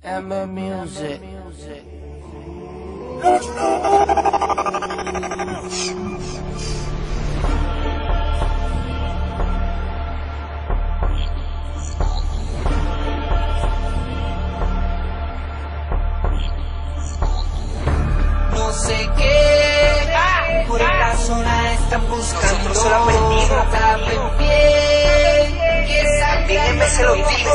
Music. No sé qué, por esta zona están buscando. Nosotros solo aprendimos, saben bien que salgan, se lo digo.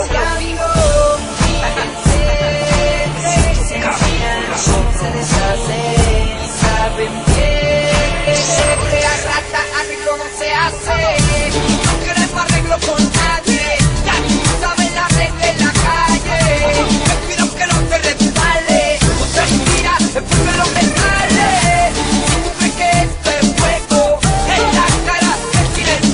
Se deshacen, saben bien que la rata arreglo no se hace. No queremos arreglo con nadie, ya tú sabes la regla en la calle. Te pido que no te resbales, no te miras, es porque lo que sale. Si tú crees que esto es fuego, en la cara te tira el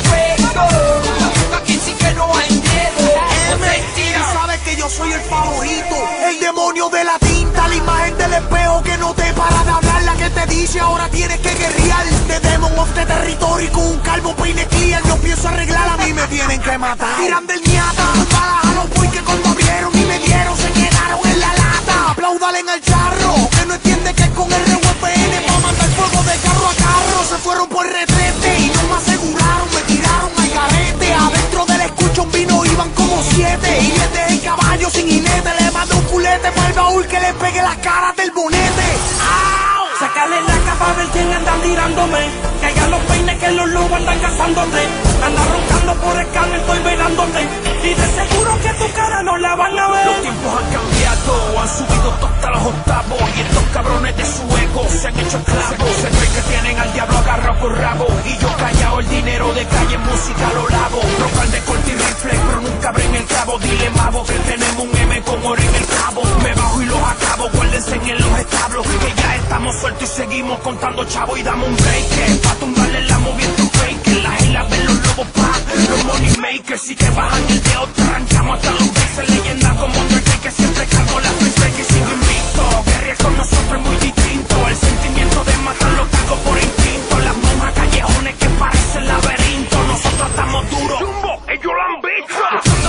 fuego. Aquí sí que no hay miedo, no mentira. Sabes que yo soy el favorito, el demonio de la tinta, la imagen del espejo que no te para de hablar, la que te dice ahora tienes que guerrear. The demon of the territory con un calvo peine clear. Yo pienso arreglar, a mí me tienen que matar. Tiran del ñata, balas a los boys que cuando abrieron y me dieron se quedaron en la lata. Apláudale en el charro, que no entiende que es con el RUPN pa' mandar fuego de carro a carro. Se fueron por retrete y no me aseguraron, me tiraron al garete. Adentro del escucho un vino iban como 7 y les dejé el caballo sin jinete. Le mandé un culete para el baúl que le pegue las caras del bonete. ¡Au! Sácale la capa a ver quién anda tirándome. Caigan los peines que los lobos andan cazándote. Andan roncando por el cable, estoy velándote. Y de seguro que tu cara no la van a ver. Los tiempos han cambiado, han subido hasta los octavos. Y estos cabrones de su ego se han hecho esclavos. Se creen que tienen al diablo agarrado por rabo. Y yo callado el dinero de calle, música lo lavo. Rocal de corte y rifle, pero nunca abren el cabo. Dile mavo que tenemos un M con oro en el cabo. Me bajo y los acabo, guárdense en los establos. Que ya estamos sueltos y seguimos contando chavo. Y dame un break, pa' tumbarle la movie en tu fake. Las islas ven los lobos pa', los money makers. Y que bajan el dedo, te arrancamos hasta los besos. Leyenda como Undertaker, siempre cargo la freestyle que sigo invicto. Guerrear con nosotros es muy distinto. El sentimiento de matar lo cargo por instinto. Las monjas callejones que parecen laberinto. Nosotros estamos duros, ellos lo han visto.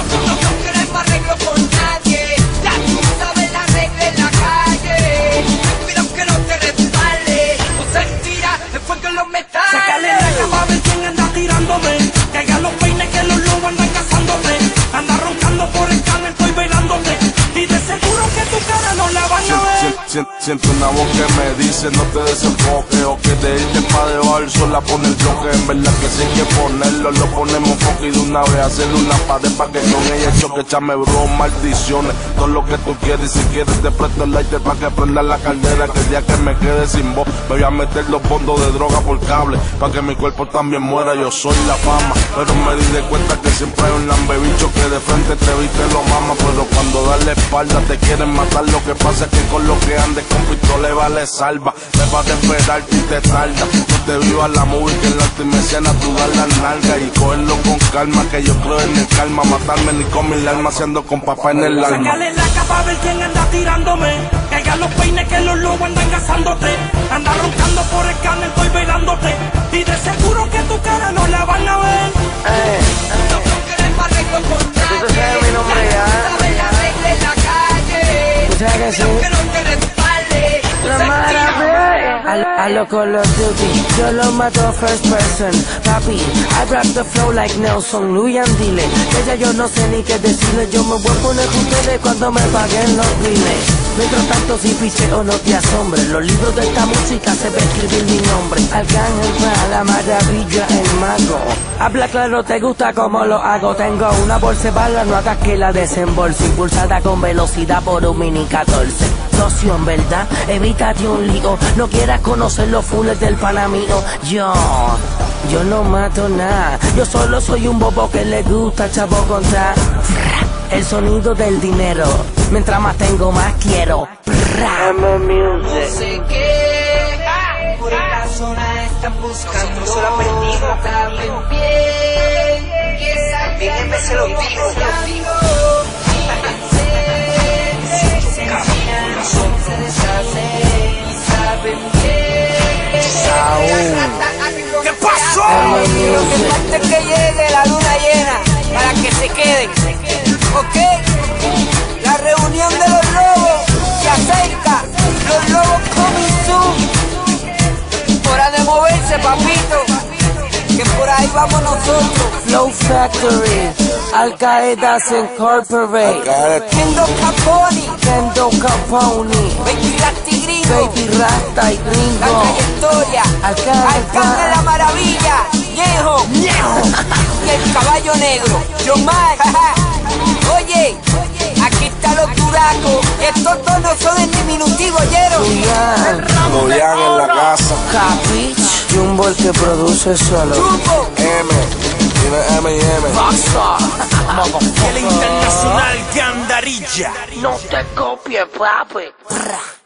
No queremos arreglo con nadie, ya tú sabes la regla en la calle. Te pido que no te resbales, no se tira después que los metales. Sácale la capa a ver quién anda tirándome. Caigan los peines que los lobos andan cazándote. Anda roncando por el cable, estoy velándote. Y de seguro que tu cara no la van a ver. Siento una voz que me dice no te desenfoques, o que te irte pa' debajo del sol a poner bloque. En verdad que si hay que ponerlo, lo ponemos foco y de una vez hacerle una pared pa' que con ella choque. Échame bro, maldiciones, todo lo que tú quieres. Si quieres te presto el lighter pa' que prenda la caldera. Que el día que me quede sin voz me voy a meter los fondos de droga por cable pa' que mi cuerpo también muera. Yo soy la fama, pero me di de cuenta que siempre hay un lambebicho que de frente te viste lo mama. Pero cuando das la espalda te quieren matar. Lo que pasa es que con lo que andes con pistola vale salva. Me vas a esperar y te tarda. No te vivas la movie que en la última escena tú das la nalga. Y cogerlo con calma que yo creo en el calma. Matarme ni con mi alma siendo con papá en el alma. Sácale la capa a ver quién anda tirándome. Caigan los peines que los lobos andan cazándote. Anda roncando por el cable, estoy velándote. Y de seguro que tu cara no la van a ver. No queremos arreglo con nadie, Tú sabes mi nombre ya ya. tú sabes la regla en la calle. Tú sabes que Te sí. pido que no te resbales, no La se tira. maravilla. A lo Call of Duty, yo lo mato first person. Papi, I rap the flow like Nelson, Luyan dile. Que ya yo no sé ni qué decirle. Yo me voy a poner con ustedes cuando me paguen los biles. Mientras tanto si picheo no te asombres. Los libros de esta música se ve escribir mi nombre. Arcángel para la maravilla, el mago. Habla claro, te gusta como lo hago. Tengo una bolsa de bala, no hagas que la desembolse. Impulsada con velocidad por un mini 14. Socio, en verdad, evítate un lío. No quieras conocer los fules del pana mío. Yo no mato nada. Yo solo soy un bobo que le gusta chavo contra. El sonido del dinero. Mientras más tengo, más quiero. No sé qué, por esta zona están buscando. Nosotros solo aprendimos, saben bien que salgan, se lo digo. Se deshacen, saben bien. ¿Qué pasó? Lo que falta es que llegue la luna llena para que se queden. ¿Ok? La reunión de los lobos. moverse, papito, que por ahí vamos nosotros. Flow Factory, Al Qaeda Incorporate, Kendo Caponi, Kendo Capone, Baby Rasta y Gringo, Baby Rasta y la Gringo, trayectoria, Alcalde la Maravilla, Ñejo, y el Caballo Negro, John Mike. Oye, aquí está los duracos, estos dos no son en diminutivo, ¿oyeron? Luyan en la casa. Capich, Jumbo el que produce solo. Jumbo, Dime M&M. Rockstar, El internacional Gandarilla. no te copies, papi.